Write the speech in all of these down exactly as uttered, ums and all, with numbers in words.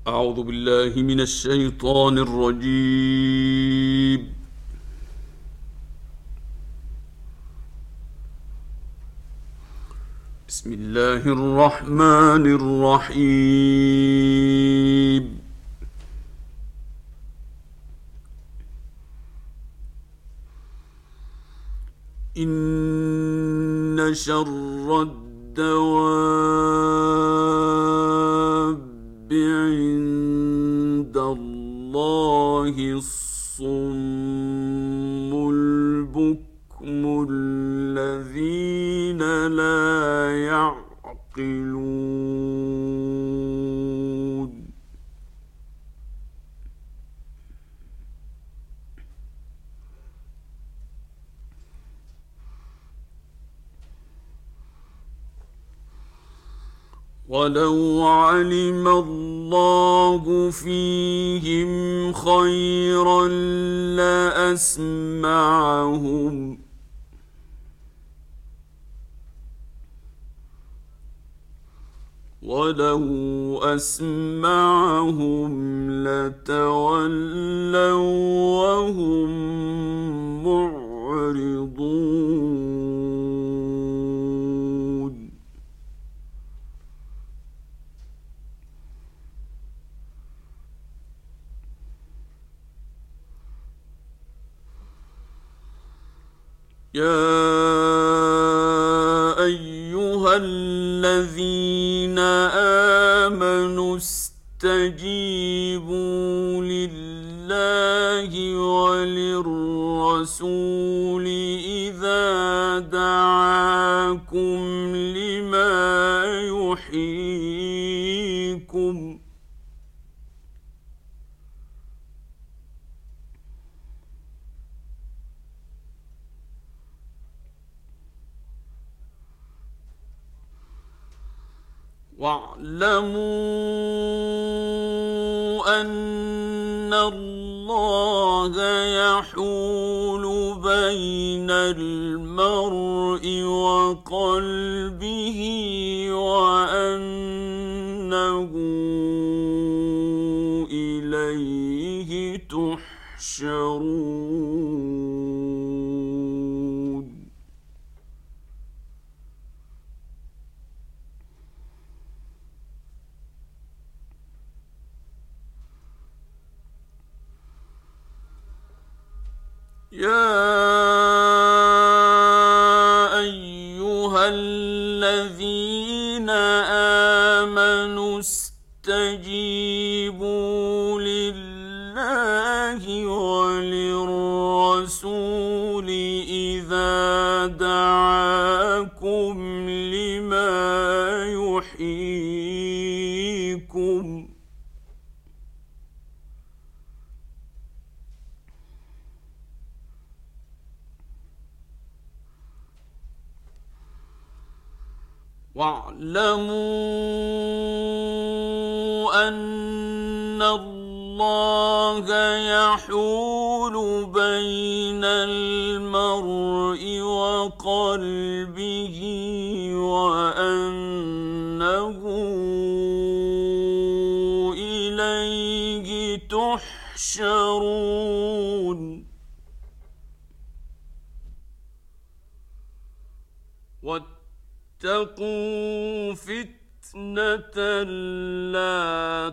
أعوذ بالله من الشيطان الرجيم. بسم الله الرحمن الرحيم. إن شر الدواب عند الله الصم البكم الذين لا يعقلون. ولو علم الله فيهم خيرا لأسمعهم ولو أسمعهم لتولوا وهم معرضون. يا أيها الذين آمنوا استجيبوا لله وللرسول إذا دعاكم لما يحييكم. واعلموا أن الله يحول بين المرء وقلبه وأنه إليه تحشرون. يا أيها الذين آمنوا استجيبوا لله وللرسول إذا دعاكم لما يحييكم. واعلموا أن الله يحول بين المرء وقلبه وأنه إليه تحشرون. واتقوا فتنة لا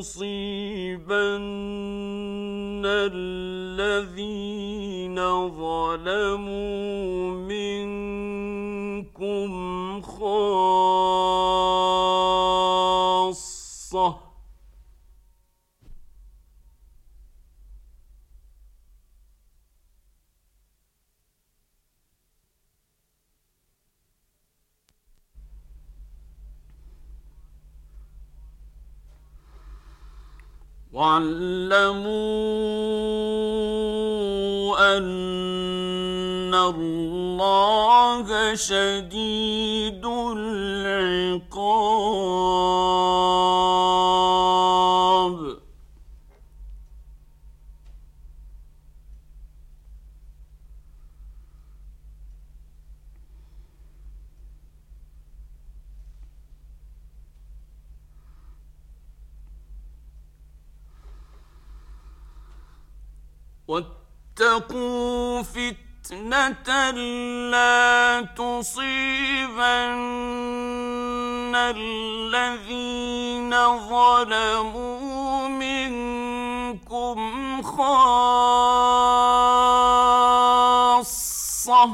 تصيبن الذين ظلموا منكم خاصة. واعلموا أن الله شديد العقاب. واتقوا فتنة لا تصيبن الذين ظلموا منكم خاصة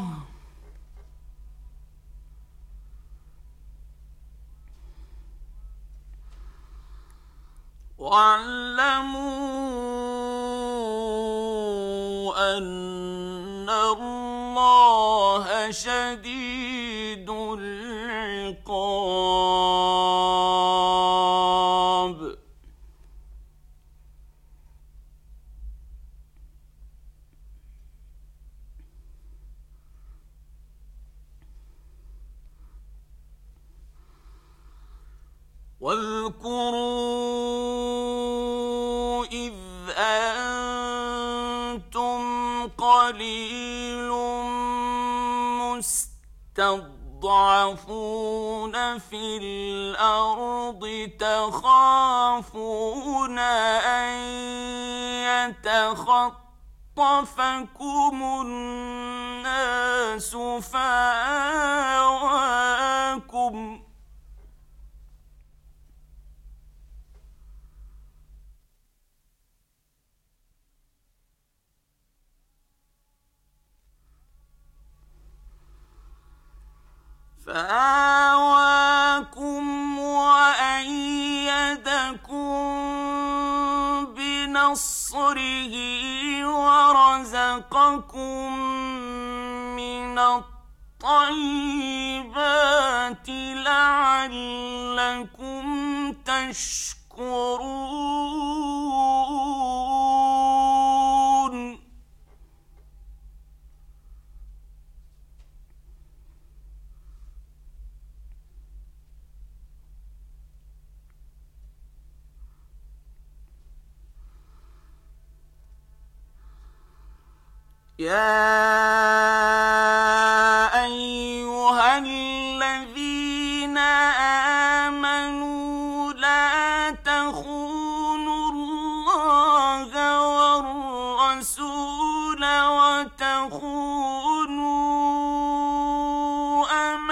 واعلموا أن الله شديد العقاب. واذكروا إذ أنتم قليل مستضعفون في الأرض تخافون أن يتخطفكم الناس فآواكم فآواكم وأيدكم بنصره ورزقكم من الطيبات لعلكم تشكرون. يا أيها الذين آمنوا لا تخونوا الله والرسول وتخونوا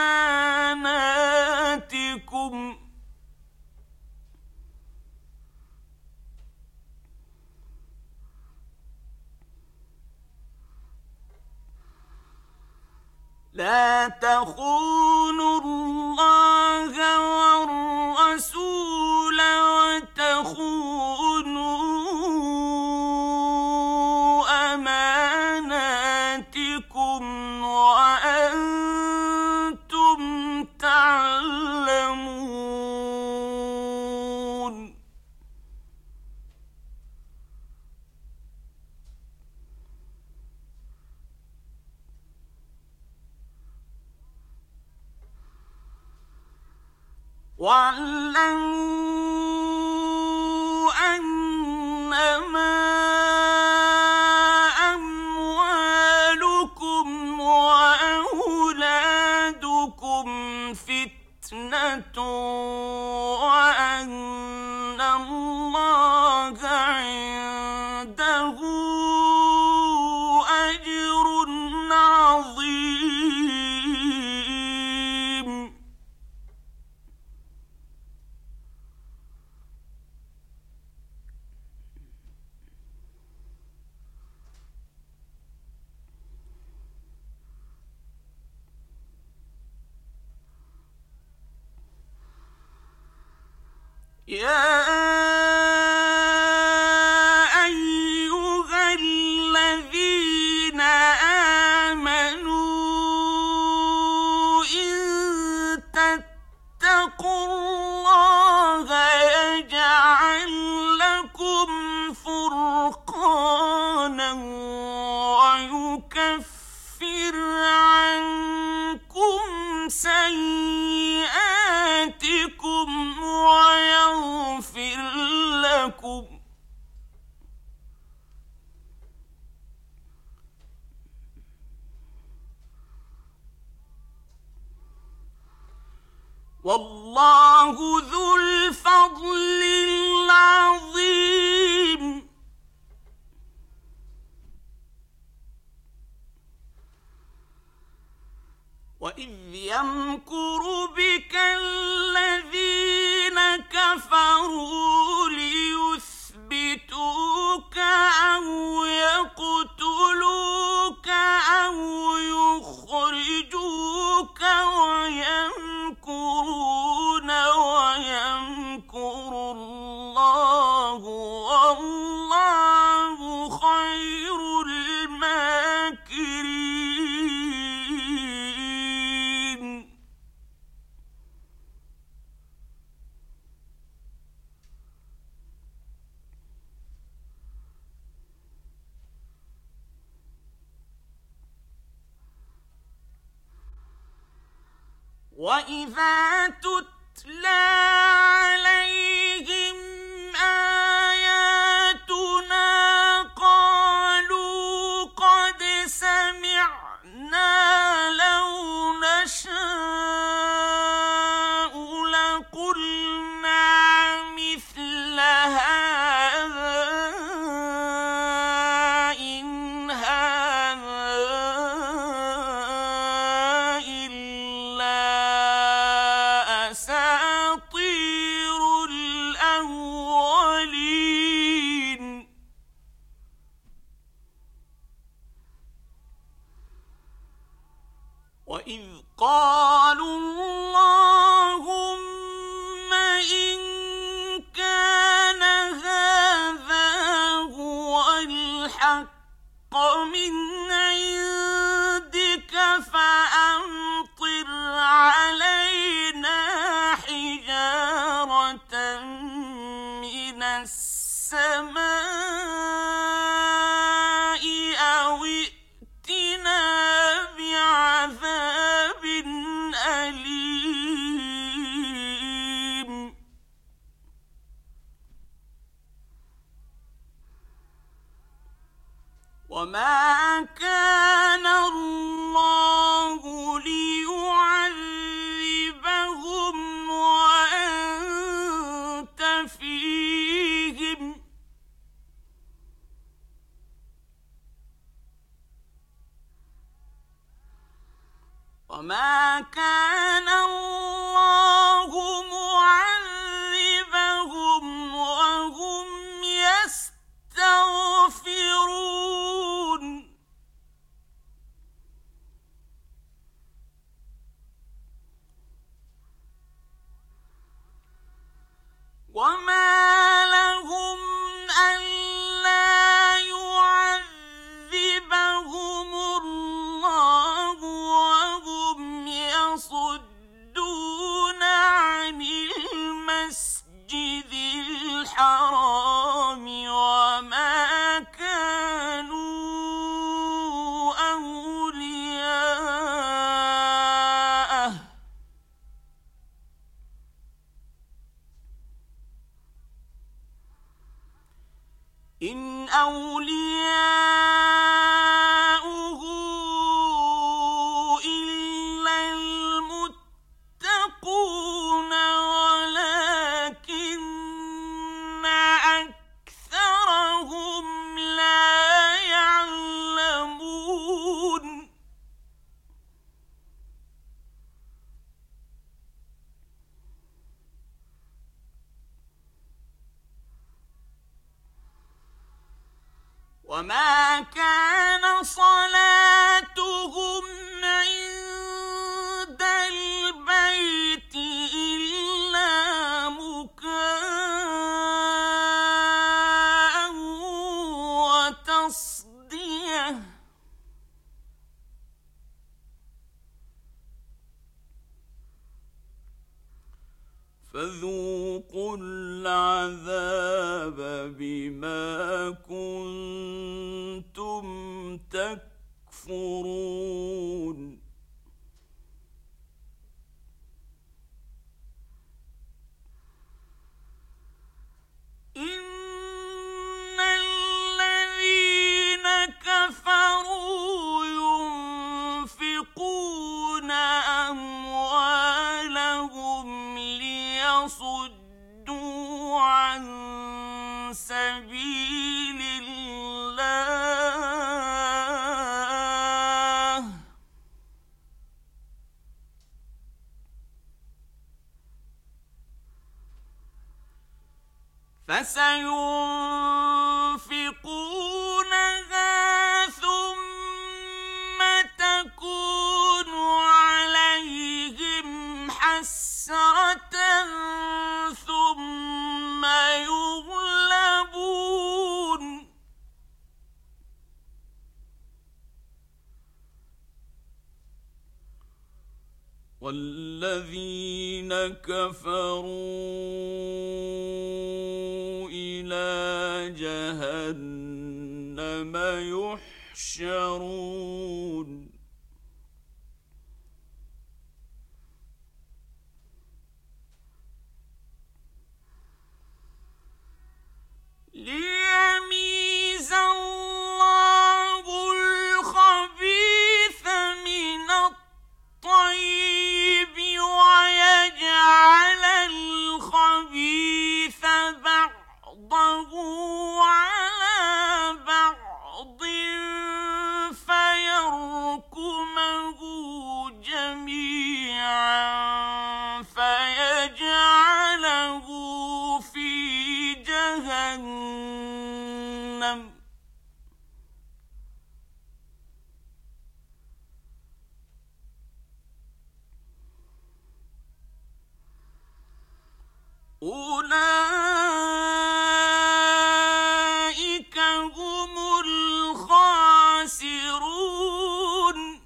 أماناتكم لا تخونوا الله والرسول وتخونوا أماناتكم وأنتم تعلمون. واعلموا أنما أموالكم وأولادكم فتنة وأن الله عنده أجر عظيم. يا أيها الذين آمنوا إن تتقوا الله يجعل لكم فرقانا ويكفر عنكم سيئاتكم ويغفر لكم والله ذو الفضل العظيم. وإذا تتلى عليهم آياتنا قالوا قد سمعنا لو نشاء لقلنا مثل هذا إن هذا إلا أساطير الأولين. وإذ قالوا اللهم إن كان هذا هو الحق من عندك فأمطر علينا حجارة من السماء أو ائتنا بعذاب أليم. وما كان الله ليعذبهم وأنت فيهم وما كان الله معذبهم وهم يستغفرون. وما لهم ألا يعذبهم الله وهم يصدون عن المسجد الحرام وما كانوا أولياءه إن أولياؤه إلا المتقون ولكن أكثرهم لا يعلمون. وما كان صلاتهم عند البيت إلا مكاء وتصدية فذوقوا العذاب بما كنتم تكفرون. إن الذين كفروا ينفقون أموالهم ليصدوا عن سبيل الله فسينفقونها ثم تكون عليهم حسرة ثم يغلبون والذين كفروا إلى جهنم يحشرون. يعلم أولئك هم الخاسرون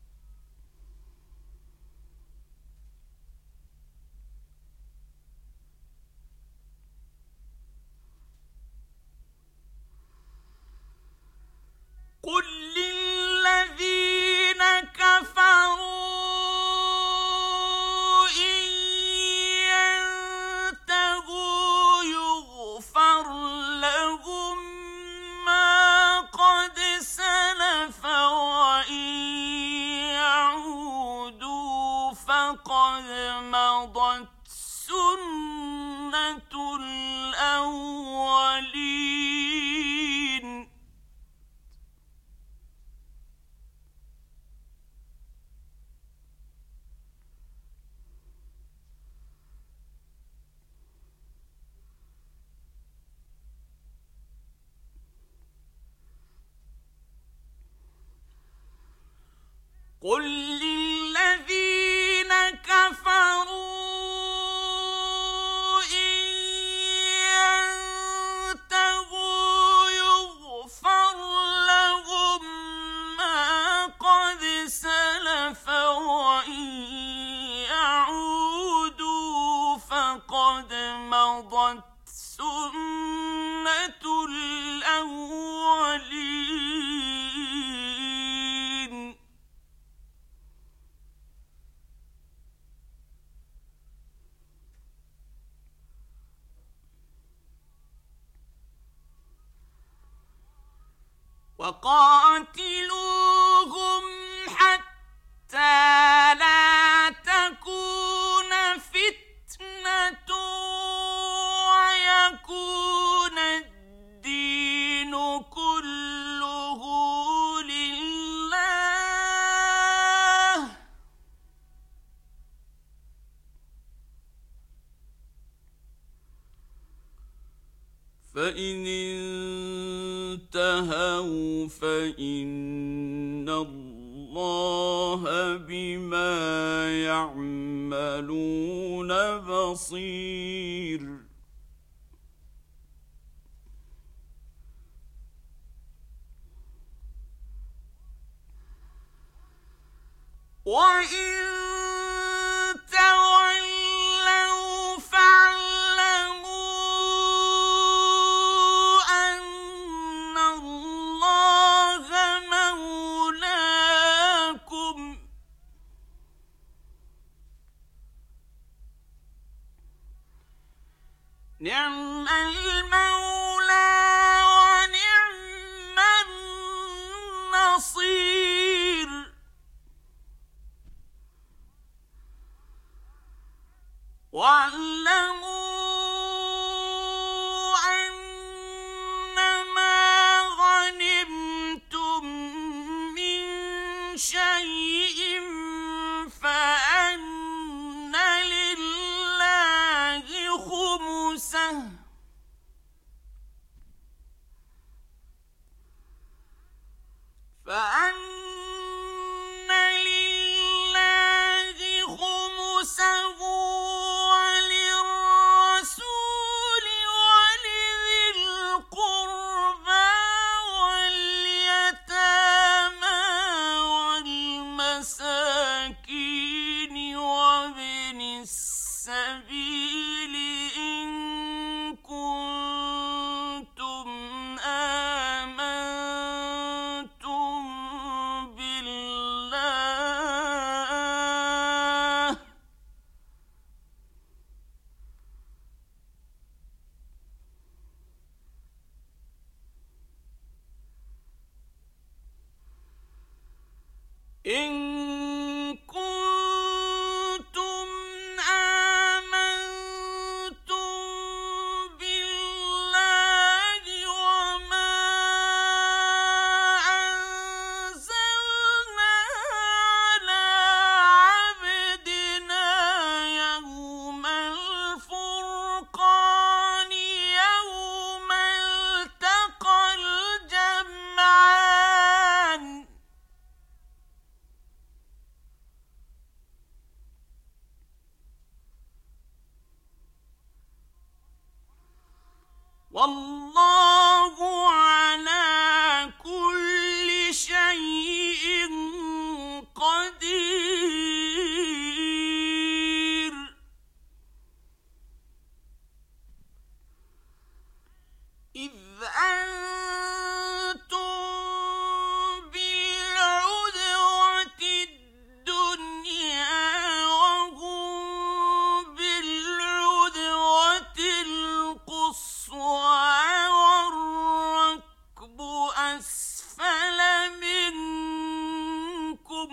قل للذين كفروا إن ينتهوا يغفر لهم ما قد سلف وإن يعودوا فقد مضت سنة الأولين قل للذين كفروا إن ينتهوا يغفر لهم ما قد سلف وإن يعودوا فقد مضت سنة الأولين وقاتلوهم حتى لا تكون فتنة ويكون الدين كله لله فإن انتهوا فإن الله بما يعملون بصير وإن تولوا فاعلموا أن الله مولاكم نعم المولى ونعم النصير واعلموا أنما غنمتم من شيء فأن لله خمسه فأن لله خمسه وللرسول ولذي القربى واليتامى والمساكين وابن السبيل إن كنتم آمنتم بالله إن كنتم آمنتم بالله وما أنزلنا على عبدنا يوم الفرقان يوم التقى والله على كل شيء قدير إذ أنتم بالعدوة الدنيا وهم بالعدوة القصوى والركب أسفل منكم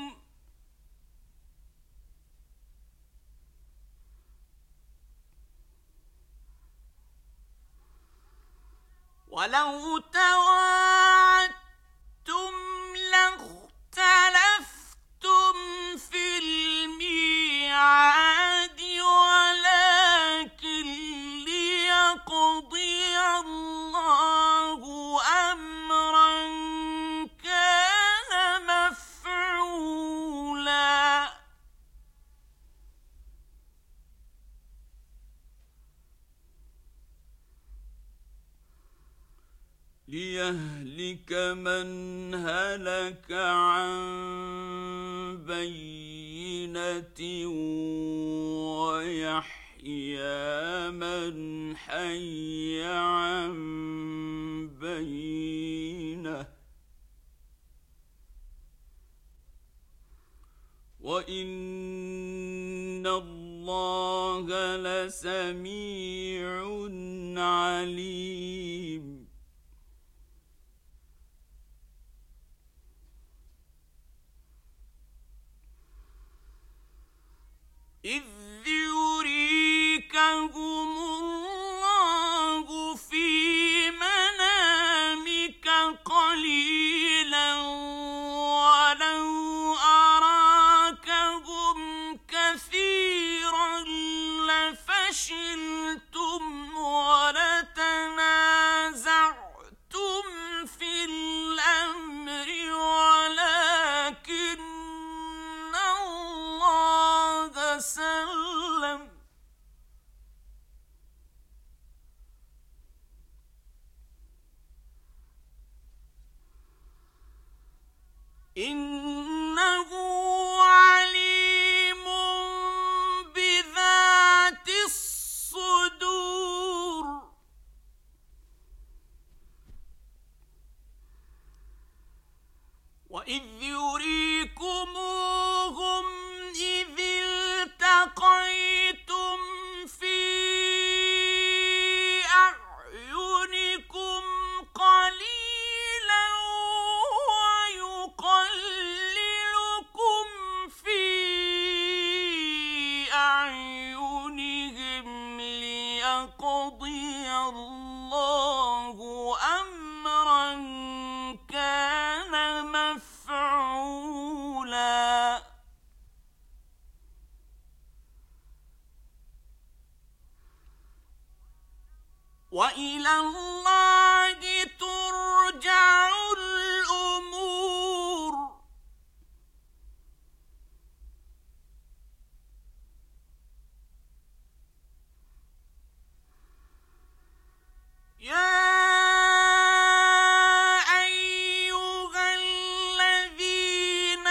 ولو تواعدتم لاختلفتم في الميعاد ولكن ليقضي الله أمرا كان مفعولا ليهلك من هلك عن بينة ويحيى من حي عن بينة وإن الله لسميع عليم إذ يريكهم الله في منامك قليلا ولو أراكهم كثيرا لفشلتم ولتنازعتم في الأمر ولكن الله سلم إنه عليم بذات الصدور وإذ يريكموهم إذ التقيتم في أعينكم قليلا ويقللكم في أعينهم ليقضي الله أمرا كان مفعولا وإلى الله ترجع الأمور يا أيها الذين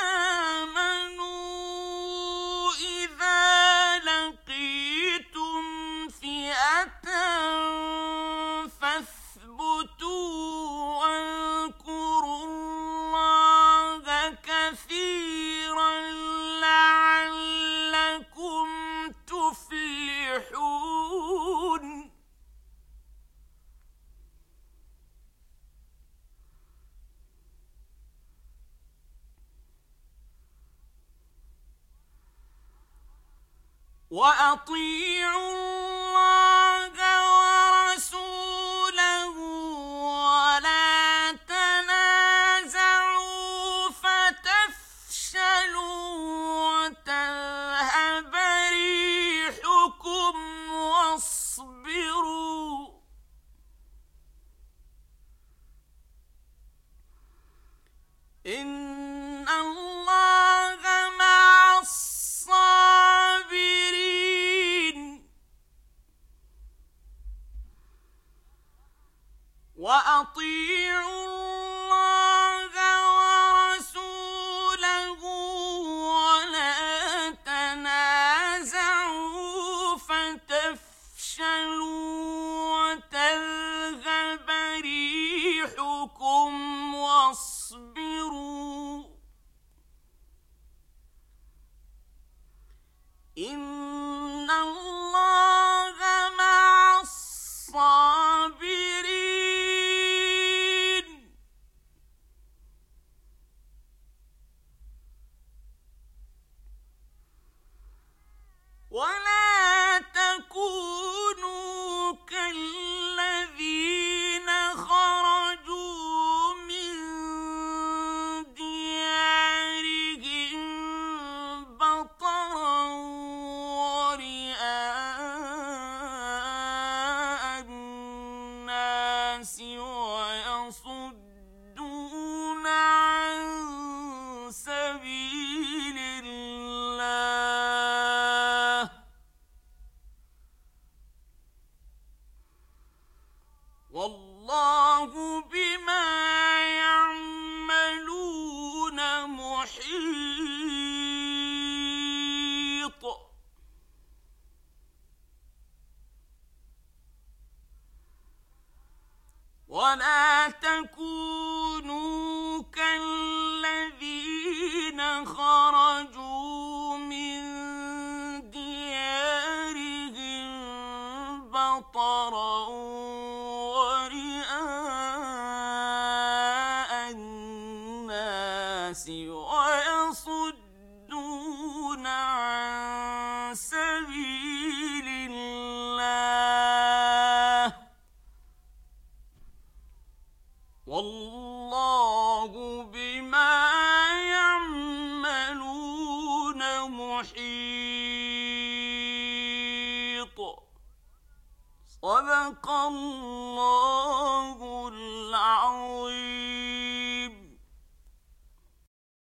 آمنوا إذا لقيتم فئة فاثبتوا واذكروا الله كثيرا لعلكم تفلحون وأطيعوا الله ورسوله ولا تنازعوا فتفشلوا وتذهب ريحكم واصبروا إن الله مع الصابرين وأطيعوا الله ورسوله ولا تنازعوا فتفشلوا وتذهب ريحكم واصبروا إن الله مع الصابرين ولا تكونوا كالذين خرجوا من ديارهم بطرا ورئاء الناس ويصدون عن سبيل الله والله بما يعملون محيط ولا تكونوا كالذين خرجوا من ديارهم بطرا ورئاء الناس ويصدون عن سبيل الله والله بما يعملون محيط صدق الله